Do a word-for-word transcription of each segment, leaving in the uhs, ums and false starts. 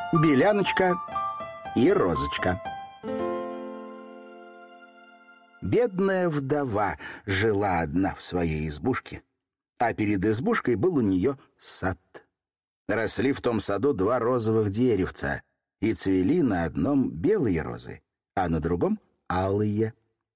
Беляночка и Розочка. Бедная вдова жила одна в своей избушке, а перед избушкой был у нее сад. Росли в том саду два розовых деревца, и цвели на одном белые розы, а на другом — алые.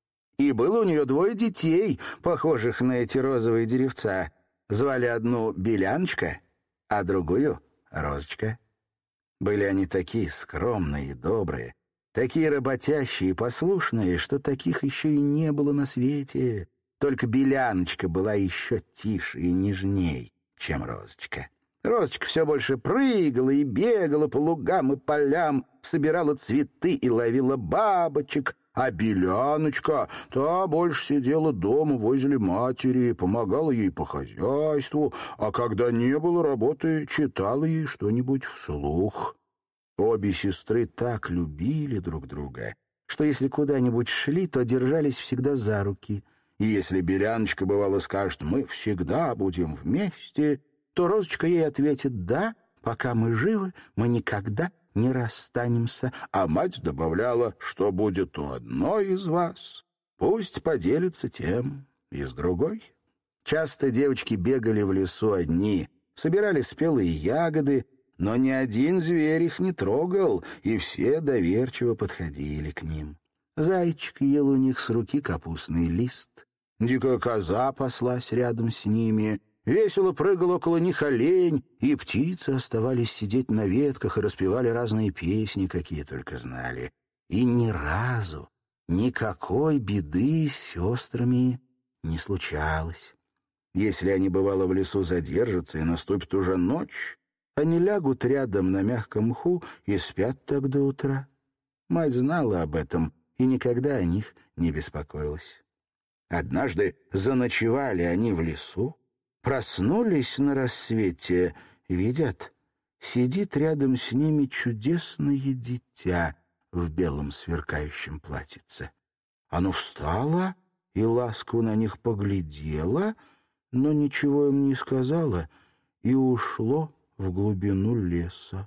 И было у нее двое детей, похожих на эти розовые деревца. Звали одну Беляночка, а другую — Розочка. Были они такие скромные и добрые, такие работящие и послушные, что таких еще и не было на свете. Только Беляночка была еще тише и нежней, чем Розочка. Розочка все больше прыгала и бегала по лугам и полям, собирала цветы и ловила бабочек, а Беляночка, та больше сидела дома возле матери, помогала ей по хозяйству, а когда не было работы, читала ей что-нибудь вслух. Обе сестры так любили друг друга, что если куда-нибудь шли, то держались всегда за руки. И если Беляночка, бывало, скажет «мы всегда будем вместе», то Розочка ей ответит «да, пока мы живы, мы никогда не расстанемся». А мать добавляла «что будет у одной из вас, пусть поделится тем и с другой». Часто девочки бегали в лесу одни, собирали спелые ягоды, но ни один зверь их не трогал, и все доверчиво подходили к ним. Зайчик ел у них с руки капустный лист, дикая коза паслась рядом с ними, весело прыгал около них олень, и птицы оставались сидеть на ветках и распевали разные песни, какие только знали. И ни разу никакой беды с сестрами не случалось. Если они, бывало, в лесу задержатся, и наступит уже ночь, они лягут рядом на мягком мху и спят так до утра. Мать знала об этом и никогда о них не беспокоилась. Однажды заночевали они в лесу, проснулись на рассвете, видят, сидит рядом с ними чудесное дитя в белом сверкающем платьице. Оно встало и ласково на них поглядело, но ничего им не сказала и ушло в глубину леса.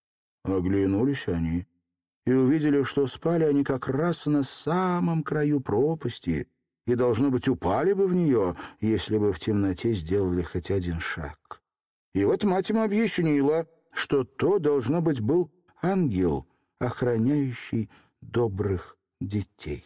Оглянулись они и увидели, что спали они как раз на самом краю пропасти и, должно быть, упали бы в нее, если бы в темноте сделали хоть один шаг. И вот мать им объяснила, что то, должно быть, был ангел, охраняющий добрых детей.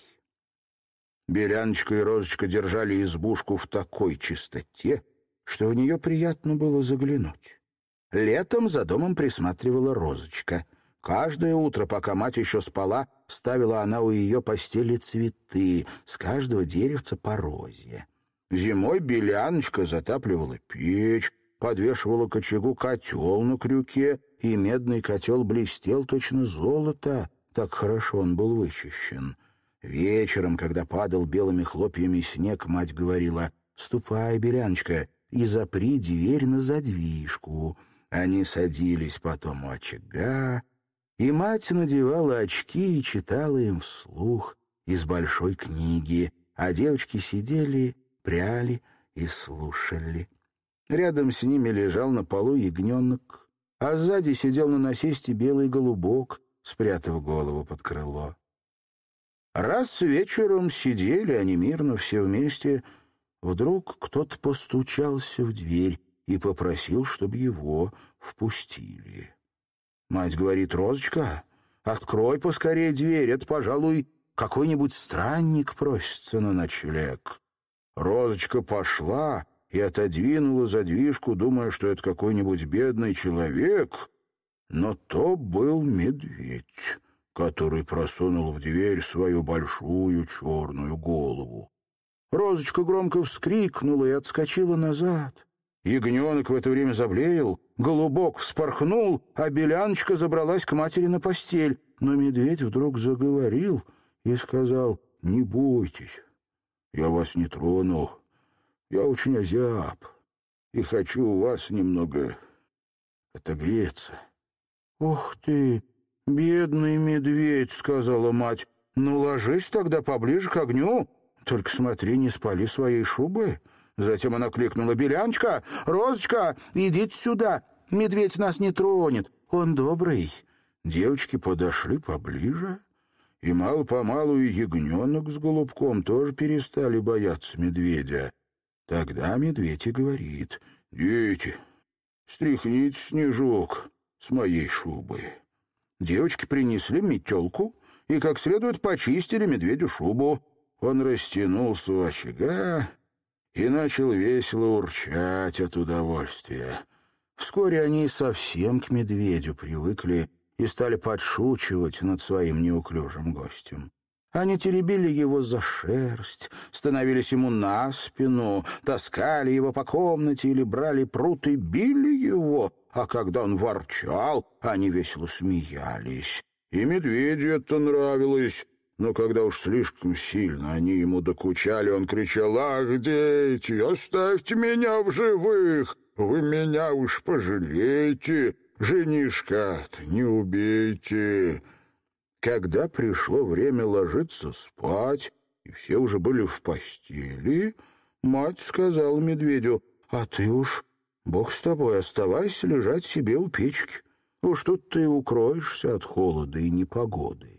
Беляночка и Розочка держали избушку в такой чистоте, что в нее приятно было заглянуть. Летом за домом присматривала Розочка. Каждое утро, пока мать еще спала, ставила она у ее постели цветы, с каждого деревца по розе. Зимой Беляночка затапливала печь, подвешивала к очагу котел на крюке, и медный котел блестел точно золото, так хорошо он был вычищен. Вечером, когда падал белыми хлопьями снег, мать говорила: «Ступай, Беляночка, и запри дверь на задвижку». Они садились потом у очага, и мать надевала очки и читала им вслух из большой книги, а девочки сидели, пряли и слушали. Рядом с ними лежал на полу ягненок, а сзади сидел на насесте белый голубок, спрятав голову под крыло. Раз вечером сидели они мирно все вместе, вдруг кто-то постучался в дверь и попросил, чтобы его впустили. Мать говорит: «Розочка, открой поскорее дверь, это, пожалуй, какой-нибудь странник просится на ночлег». Розочка пошла и отодвинула задвижку, думая, что это какой-нибудь бедный человек, но то был медведь, который просунул в дверь свою большую черную голову. Розочка громко вскрикнула и отскочила назад. Ягненок в это время заблеял, голубок вспорхнул, а Беляночка забралась к матери на постель. Но медведь вдруг заговорил и сказал: «Не бойтесь, я вас не трону. Я очень озяб и хочу у вас немного отогреться». «Ох ты, бедный медведь», — сказала мать, — «ну ложись тогда поближе к огню, только смотри, не спали своей шубы». Затем она кликнула: «Беляночка, Розочка, идите сюда, медведь нас не тронет, он добрый». Девочки подошли поближе, и мало-помалу и ягненок с голубком тоже перестали бояться медведя. Тогда медведь и говорит: «Дети, стряхните снежок с моей шубы». Девочки принесли метелку и как следует почистили медведю шубу. Он растянулся у очага и начал весело урчать от удовольствия. Вскоре они совсем к медведю привыкли и стали подшучивать над своим неуклюжим гостем. Они теребили его за шерсть, становились ему на спину, таскали его по комнате или брали прут и били его, а когда он ворчал, они весело смеялись. И медведю это нравилось. Но когда уж слишком сильно они ему докучали, он кричал: «Ах, дети, оставьте меня в живых! Вы меня уж пожалейте! Женишка-то не убейте!» Когда пришло время ложиться спать, и все уже были в постели, мать сказала медведю: «А ты уж, Бог с тобой, оставайся лежать себе у печки. Уж тут ты укроешься от холода и непогоды».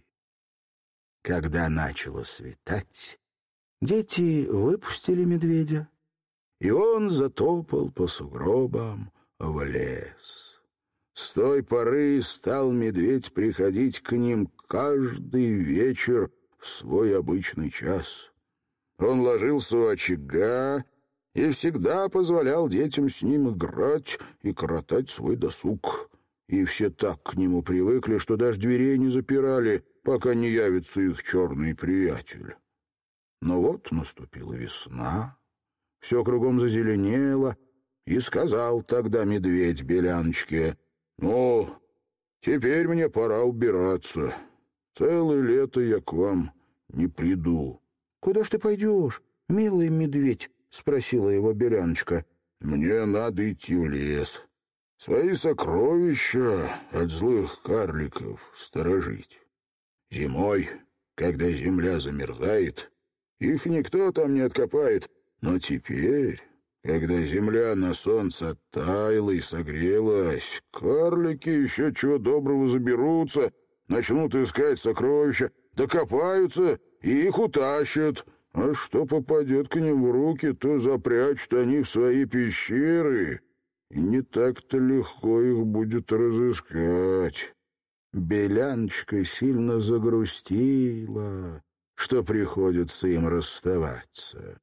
Когда начало светать, дети выпустили медведя, и он затопал по сугробам в лес. С той поры стал медведь приходить к ним каждый вечер в свой обычный час. Он ложился у очага и всегда позволял детям с ним играть и коротать свой досуг. И все так к нему привыкли, что даже дверей не запирали, пока не явится их черный приятель. Но вот наступила весна, все кругом зазеленело, и сказал тогда медведь Беляночке: «Ну, теперь мне пора убираться. Целое лето я к вам не приду». «Куда ж ты пойдешь, милый медведь?» — спросила его Беляночка. «Мне надо идти в лес, свои сокровища от злых карликов сторожить. Зимой, когда земля замерзает, их никто там не откопает, но теперь, когда земля на солнце оттаяла и согрелась, карлики еще чего доброго заберутся, начнут искать сокровища, докопаются и их утащат. А что попадет к ним в руки, то запрячут они в свои пещеры, и не так-то легко их будет разыскать». Беляночка сильно загрустила, что приходится им расставаться.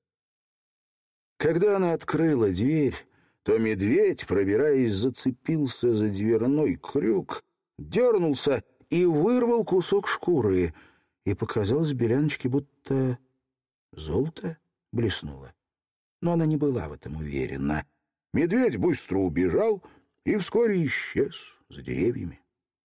Когда она открыла дверь, то медведь, пробираясь, зацепился за дверной крюк, дернулся и вырвал кусок шкуры, и показалось Беляночке, будто золото блеснуло. Но она не была в этом уверена. Медведь быстро убежал и вскоре исчез за деревьями.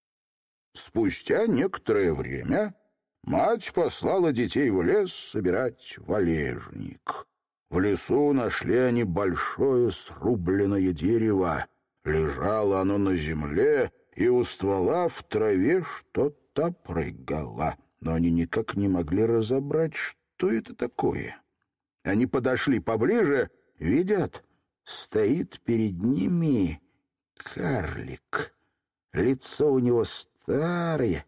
Спустя некоторое время мать послала детей в лес собирать валежник. В лесу нашли они большое срубленное дерево. Лежало оно на земле, и у ствола в траве что-то прыгало. Но они никак не могли разобрать, что это такое. Они подошли поближе, видят, стоит перед ними карлик. Лицо у него старое,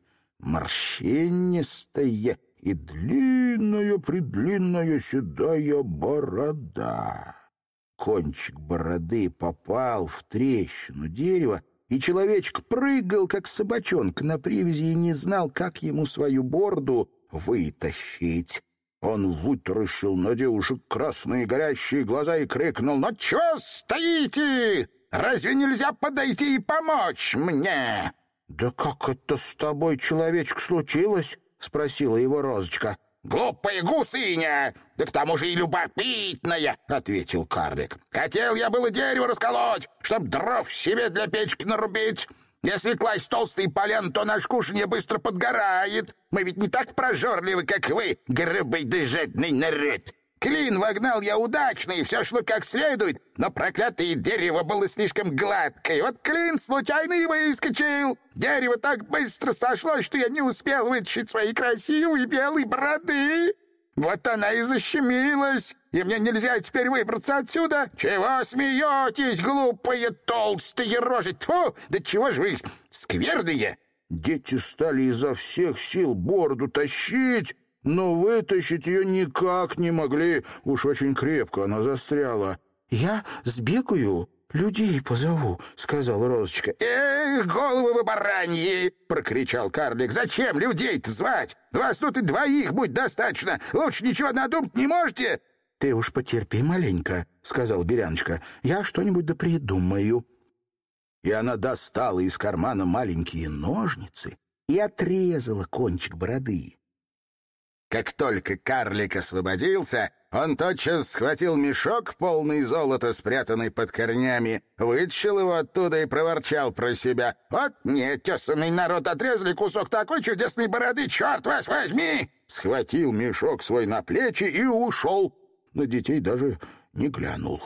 морщинистое и длинная-предлинная седая борода. Кончик бороды попал в трещину дерева, и человечек прыгал, как собачонка на привязи, и не знал, как ему свою бороду вытащить. Он вытаращил на девушек красные горящие глаза и крикнул: «Ну чё стоите? Разве нельзя подойти и помочь мне?» «Да как это с тобой, человечек, случилось?» — спросила его Розочка. «Глупая гусыня! Да к тому же и любопытная!» — ответил карлик. «Хотел я было дерево расколоть, чтоб дров себе для печки нарубить. Если класть толстые полян, то наш кушанье быстро подгорает. Мы ведь не так прожорливы, как вы, грубый да жадный народ. Клин вогнал я удачно, и все шло как следует, но проклятое дерево было слишком гладкое. Вот клин случайно и выскочил. Дерево так быстро сошло, что я не успел вытащить свои красивые белые бороды. Вот она и защемилась, и мне нельзя теперь выбраться отсюда. Чего смеетесь, глупые толстые рожи? Тьфу, да чего же вы скверные? Дети стали изо всех сил бороду тащить, но вытащить ее никак не могли. Уж очень крепко она застряла. «Я сбегаю, людей позову», — сказала Розочка. «Эх, головы вы бараньи!» — прокричал карлик. «Зачем людей-то звать? Вас тут и двоих будет достаточно. Лучше ничего надумать не можете?» «Ты уж потерпи маленько», — сказал Беляночка. «Я что-нибудь да придумаю». И она достала из кармана маленькие ножницы и отрезала кончик бороды. Как только карлик освободился, он тотчас схватил мешок, полный золота, спрятанный под корнями, вытащил его оттуда и проворчал про себя. «Вот неотесанный народ, отрезали кусок такой чудесной бороды, черт вас возьми!» Схватил мешок свой на плечи и ушел. На детей даже не глянул.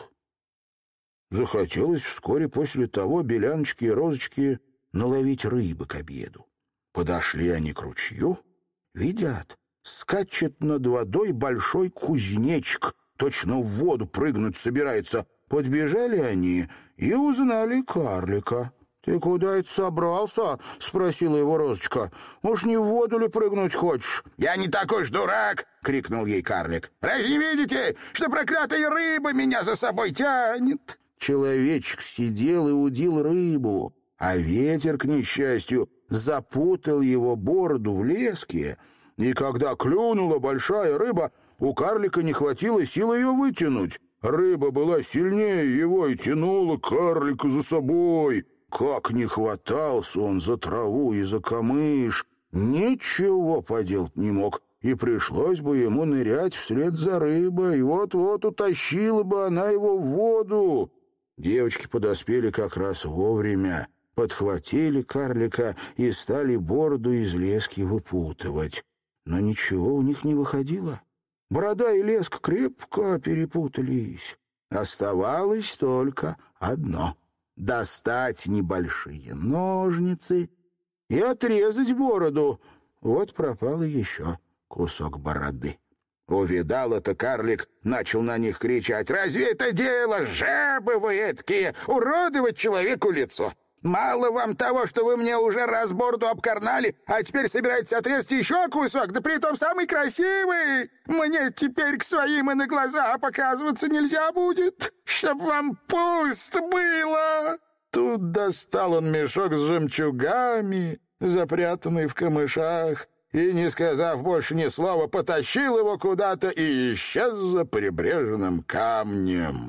Захотелось вскоре после того Беляночке и Розочке наловить рыбы к обеду. Подошли они к ручью, видят, скачет над водой большой кузнечик, точно в воду прыгнуть собирается. Подбежали они и узнали карлика. «Ты куда это собрался?» — спросила его Розочка. «Уж не в воду ли прыгнуть хочешь?» «Я не такой ж дурак!» — крикнул ей карлик. «Разве не видите, что проклятая рыба меня за собой тянет?» Человечек сидел и удил рыбу, а ветер, к несчастью, запутал его бороду в леске, и когда клюнула большая рыба, у карлика не хватило сил ее вытянуть. Рыба была сильнее его и тянула карлика за собой. Как не хватался он за траву и за камыш, ничего поделать не мог, и пришлось бы ему нырять вслед за рыбой, и вот-вот утащила бы она его в воду. Девочки подоспели как раз вовремя, подхватили карлика и стали бороду из лески выпутывать. Но ничего у них не выходило. Борода и леска крепко перепутались. Оставалось только одно — достать небольшие ножницы и отрезать бороду. Вот пропал еще кусок бороды. Увидал это карлик, начал на них кричать. «Разве это дело, жабы вы эткие, уродовать человеку лицо? Мало вам того, что вы мне уже раз бороду обкарнали, а теперь собираетесь отрезать еще кусок, да притом самый красивый. Мне теперь к своим и на глаза показываться нельзя будет, чтоб вам пусто было». Тут достал он мешок с жемчугами, запрятанный в камышах, и, не сказав больше ни слова, потащил его куда-то и исчез за прибрежным камнем.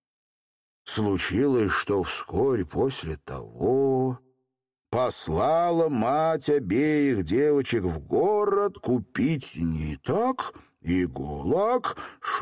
Случилось, что вскоре после того послала мать обеих девочек в город купить ниток, иголок,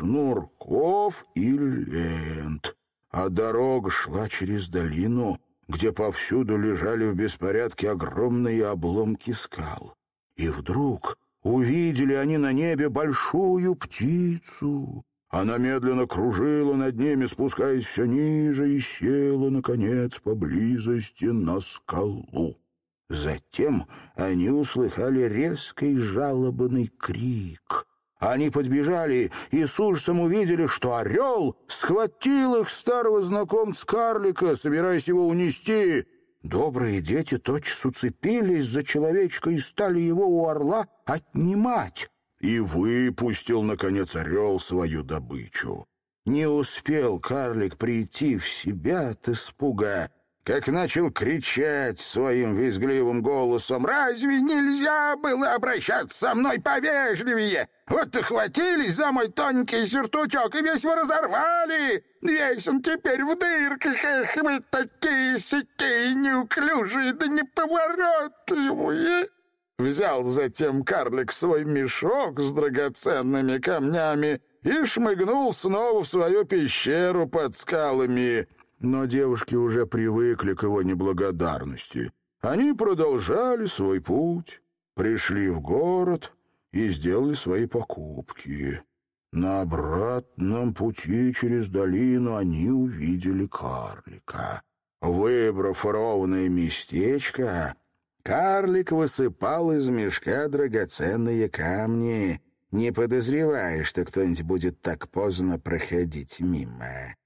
шнурков и лент. А дорога шла через долину, где повсюду лежали в беспорядке огромные обломки скал. И вдруг увидели они на небе большую птицу. Она медленно кружила над ними, спускаясь все ниже, и села, наконец, поблизости на скалу. Затем они услыхали резкий жалобный крик. Они подбежали и с ужасом увидели, что орел схватил их старого знакомца карлика, собираясь его унести. Добрые дети тотчас уцепились за человечка и стали его у орла отнимать. И выпустил, наконец, орел свою добычу. Не успел карлик прийти в себя от испуга, как начал кричать своим визгливым голосом: «Разве нельзя было обращаться со мной повежливее? Вот ухватились за мой тоненький сюртучок и весь его разорвали! Весь он теперь в дырках! Эх, вы такие-сякие неуклюжие да неповоротливые!» Взял затем карлик свой мешок с драгоценными камнями и шмыгнул снова в свою пещеру под скалами. Но девушки уже привыкли к его неблагодарности. Они продолжали свой путь, пришли в город и сделали свои покупки. На обратном пути через долину они увидели карлика. Выбрав ровное местечко, карлик высыпал из мешка драгоценные камни, не подозревая, что кто-нибудь будет так поздно проходить мимо.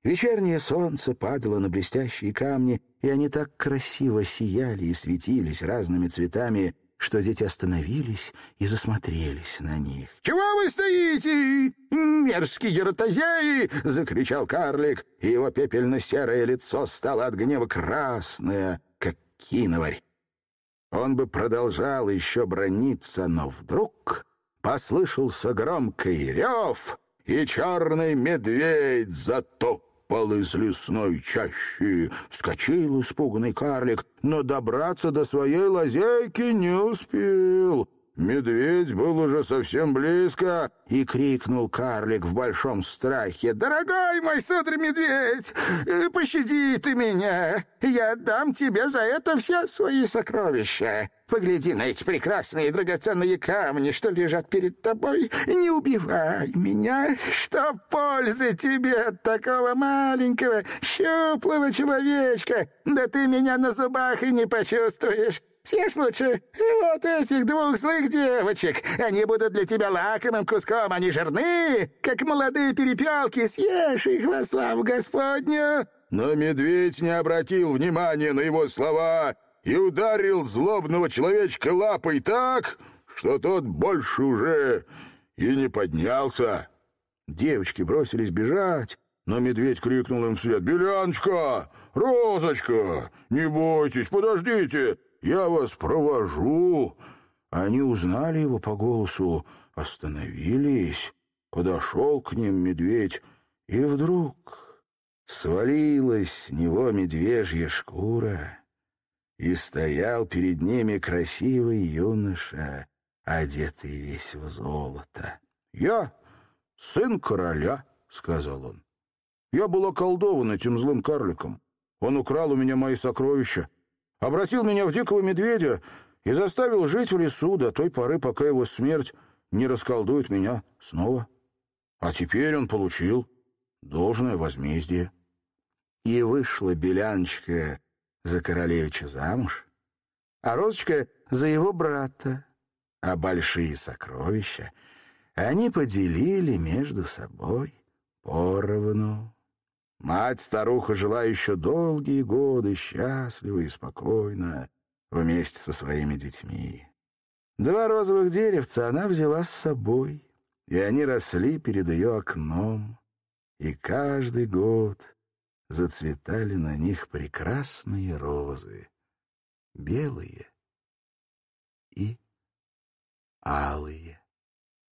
Вечернее солнце падало на блестящие камни, и они так красиво сияли и светились разными цветами, что дети остановились и засмотрелись на них. «Чего вы стоите, мерзкие ротозеи?» — закричал карлик, и его пепельно-серое лицо стало от гнева красное, как киноварь. Он бы продолжал еще браниться, но вдруг послышался громкий рев, и черный медведь затопал из лесной чащи. Вскочил испуганный карлик, но добраться до своей лазейки не успел. Медведь был уже совсем близко, и крикнул карлик в большом страхе: «Дорогой мой сударь-медведь, пощади ты меня! Я отдам тебе за это все свои сокровища. Погляди на эти прекрасные драгоценные камни, что лежат перед тобой. Не убивай меня, что пользы тебе от такого маленького, щуплого человечка? Да ты меня на зубах и не почувствуешь. Съешь лучше вот этих двух злых девочек. Они будут для тебя лакомым куском. Они жирны, как молодые перепелки. Съешь их во славу Господню». Но медведь не обратил внимания на его слова и ударил злобного человечка лапой так, что тот больше уже и не поднялся. Девочки бросились бежать, но медведь крикнул им вслед: «Беляночка! Розочка! Не бойтесь, подождите! Я вас провожу!» Они узнали его по голосу, остановились. Подошел к ним медведь, и вдруг свалилась с него медвежья шкура, и стоял перед ними красивый юноша, одетый весь в золото. «Я сын короля», — сказал он. «Я был околдован этим злым карликом. Он украл у меня мои сокровища, обратил меня в дикого медведя и заставил жить в лесу до той поры, пока его смерть не расколдует меня снова. А теперь он получил должное возмездие». И вышла Беляночка за королевича замуж, а Розочка за его брата, а большие сокровища они поделили между собой поровну. Мать-старуха жила еще долгие годы счастливо и спокойно вместе со своими детьми. Два розовых деревца она взяла с собой, и они росли перед ее окном, и каждый год зацветали на них прекрасные розы, белые и алые.